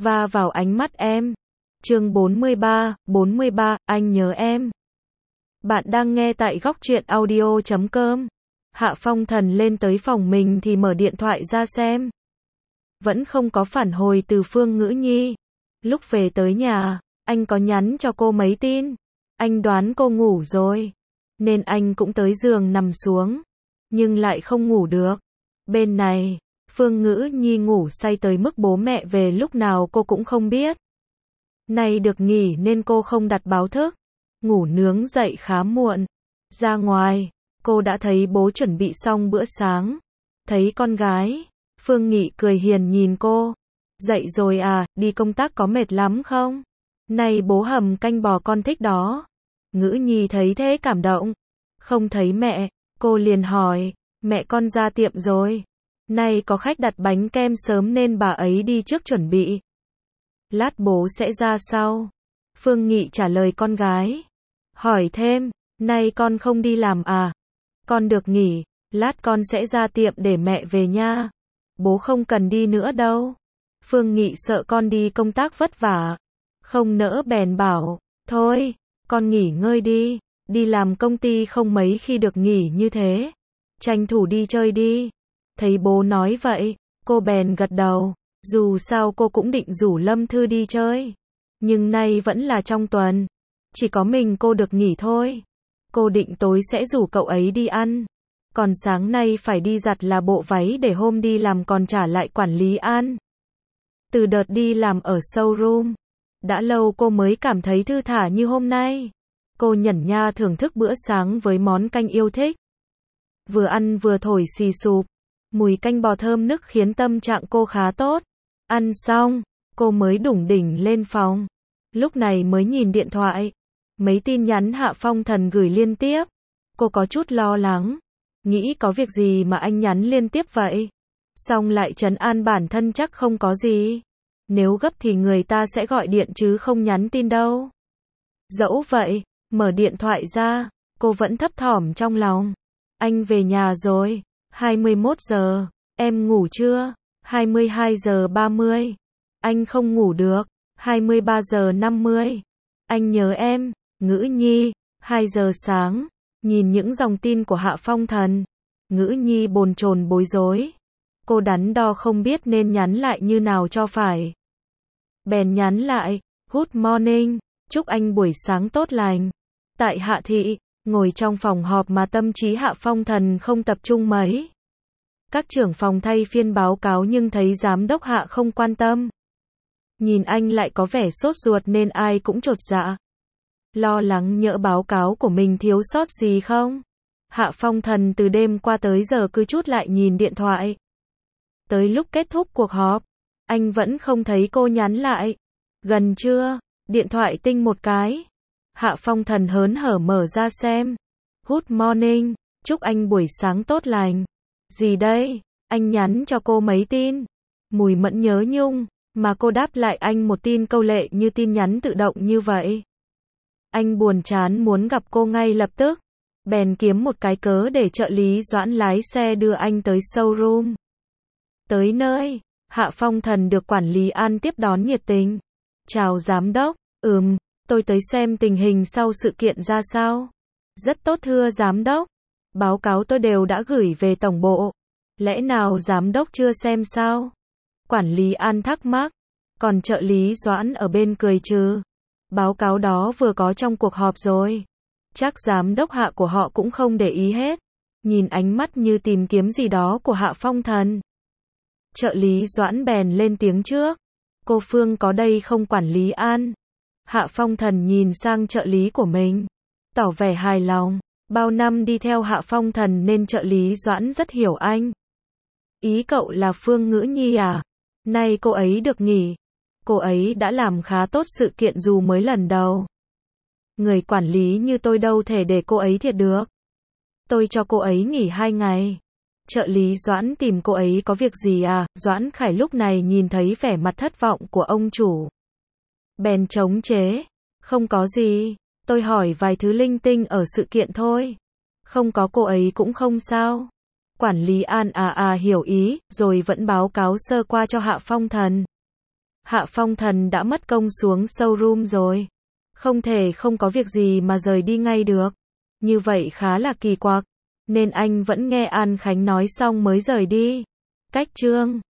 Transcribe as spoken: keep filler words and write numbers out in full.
va vào ánh mắt em. Chương bốn mươi ba, bốn mươi ba, anh nhớ em. Bạn đang nghe tại góc truyện audio chấm com. Hạ Phong Thần lên tới phòng mình thì mở điện thoại ra xem. Vẫn không có phản hồi từ Phương Ngữ Nhi. Lúc về tới nhà, anh có nhắn cho cô mấy tin. Anh đoán cô ngủ rồi, nên anh cũng tới giường nằm xuống, nhưng lại không ngủ được. Bên này, Phương Ngữ Nhi ngủ say tới mức bố mẹ về lúc nào cô cũng không biết. Nay được nghỉ nên cô không đặt báo thức, ngủ nướng dậy khá muộn. Ra ngoài, cô đã thấy bố chuẩn bị xong bữa sáng. Thấy con gái, Phương Nghị cười hiền nhìn cô. Dậy rồi à, đi công tác có mệt lắm không? Này bố hầm canh bò con thích đó. Ngữ Nhi thấy thế cảm động. Không thấy mẹ, cô liền hỏi, mẹ con ra tiệm rồi. Nay có khách đặt bánh kem sớm nên bà ấy đi trước chuẩn bị. Lát bố sẽ ra sau. Phương Nghị trả lời con gái. Hỏi thêm, nay con không đi làm à? Con được nghỉ, lát con sẽ ra tiệm để mẹ về nha. Bố không cần đi nữa đâu. Phương Nghị sợ con đi công tác vất vả. Không nỡ bèn bảo, thôi, con nghỉ ngơi đi. Đi làm công ty không mấy khi được nghỉ như thế. Tranh thủ đi chơi đi. Thấy bố nói vậy, cô bèn gật đầu. Dù sao cô cũng định rủ Lâm Thư đi chơi. Nhưng nay vẫn là trong tuần. Chỉ có mình cô được nghỉ thôi. Cô định tối sẽ rủ cậu ấy đi ăn. Còn sáng nay phải đi giặt là bộ váy để hôm đi làm còn trả lại quản lý An. Từ đợt đi làm ở showroom, đã lâu cô mới cảm thấy thư thả như hôm nay. Cô nhẩn nha thưởng thức bữa sáng với món canh yêu thích. Vừa ăn vừa thổi xì xụp. Mùi canh bò thơm nức khiến tâm trạng cô khá tốt. Ăn xong, cô mới đủng đỉnh lên phòng. Lúc này mới nhìn điện thoại. Mấy tin nhắn Hạ Phong Thần gửi liên tiếp. Cô có chút lo lắng. Nghĩ có việc gì mà anh nhắn liên tiếp vậy? Xong lại trấn an bản thân chắc không có gì. Nếu gấp thì người ta sẽ gọi điện chứ không nhắn tin đâu. Dẫu vậy, mở điện thoại ra, cô vẫn thấp thỏm trong lòng. Anh về nhà rồi. hai mươi mốt giờ. Em ngủ chưa? hai mươi hai giờ ba mươi. Anh không ngủ được. hai mươi ba giờ năm mươi. Anh nhớ em. Ngữ Nhi. hai giờ sáng. Nhìn những dòng tin của Hạ Phong Thần, Ngữ Nhi bồn chồn bối rối. Cô đắn đo không biết nên nhắn lại như nào cho phải. Bèn nhắn lại, Good morning, chúc anh buổi sáng tốt lành. Tại Hạ Thị, ngồi trong phòng họp mà tâm trí Hạ Phong Thần không tập trung mấy. Các trưởng phòng thay phiên báo cáo nhưng thấy giám đốc Hạ không quan tâm. Nhìn anh lại có vẻ sốt ruột nên ai cũng chột dạ. Lo lắng nhỡ báo cáo của mình thiếu sót gì không? Hạ Phong Thần từ đêm qua tới giờ cứ chút lại nhìn điện thoại. Tới lúc kết thúc cuộc họp, anh vẫn không thấy cô nhắn lại. Gần trưa, điện thoại tinh một cái. Hạ Phong Thần hớn hở mở ra xem. Good morning, chúc anh buổi sáng tốt lành. Gì đây? Anh nhắn cho cô mấy tin. Mùi Mẫn nhớ nhung, mà cô đáp lại anh một tin câu lệ như tin nhắn tự động như vậy. Anh buồn chán muốn gặp cô ngay lập tức. Bèn kiếm một cái cớ để trợ lý Doãn lái xe đưa anh tới showroom. Tới nơi, Hạ Phong Thần được quản lý An tiếp đón nhiệt tình. Chào giám đốc, ừm, tôi tới xem tình hình sau sự kiện ra sao. Rất tốt thưa giám đốc. Báo cáo tôi đều đã gửi về tổng bộ. Lẽ nào giám đốc chưa xem sao? Quản lý An thắc mắc. Còn trợ lý Doãn ở bên cười trừ. Báo cáo đó vừa có trong cuộc họp rồi. Chắc giám đốc Hạ của họ cũng không để ý hết. Nhìn ánh mắt như tìm kiếm gì đó của Hạ Phong Thần. Trợ lý Doãn bèn lên tiếng trước. Cô Phương có đây không quản lý An? Hạ Phong Thần nhìn sang trợ lý của mình. Tỏ vẻ hài lòng. Bao năm đi theo Hạ Phong Thần nên trợ lý Doãn rất hiểu anh. Ý cậu là Phương Ngữ Nhi à? Nay cô ấy được nghỉ. Cô ấy đã làm khá tốt sự kiện dù mới lần đầu. Người quản lý như tôi đâu thể để cô ấy thiệt được. Tôi cho cô ấy nghỉ hai ngày. Trợ lý Doãn tìm cô ấy có việc gì à? Doãn Khải lúc này nhìn thấy vẻ mặt thất vọng của ông chủ. Bèn chống chế. Không có gì. Tôi hỏi vài thứ linh tinh ở sự kiện thôi. Không có cô ấy cũng không sao. Quản lý An à à hiểu ý, rồi vẫn báo cáo sơ qua cho Hạ Phong Thần. Hạ Phong Thần đã mất công xuống showroom rồi. Không thể không có việc gì mà rời đi ngay được. Như vậy khá là kỳ quặc. Nên anh vẫn nghe An Khánh nói xong mới rời đi. Cách chương